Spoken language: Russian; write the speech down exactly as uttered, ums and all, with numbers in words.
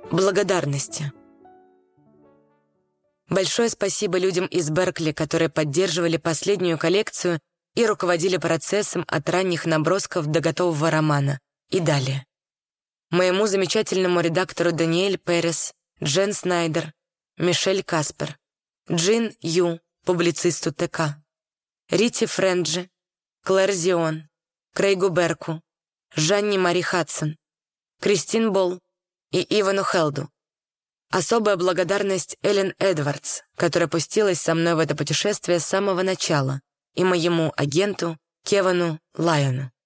Благодарности. Большое спасибо людям из Беркли, которые поддерживали последнюю коллекцию и руководили процессом от ранних набросков до готового романа и далее. Моему замечательному редактору Даниэль Перес, Джен Снайдер, Мишель Каспер, Джин Ю, публицисту ТК, Рите Френджи, Клэр Зион, Крейгу Берку, Жанни Мари Хадсон, Кристин Болл и Ивану Хелду. Особая благодарность Эллен Эдвардс, которая пустилась со мной в это путешествие с самого начала, и моему агенту Кевану Лайону.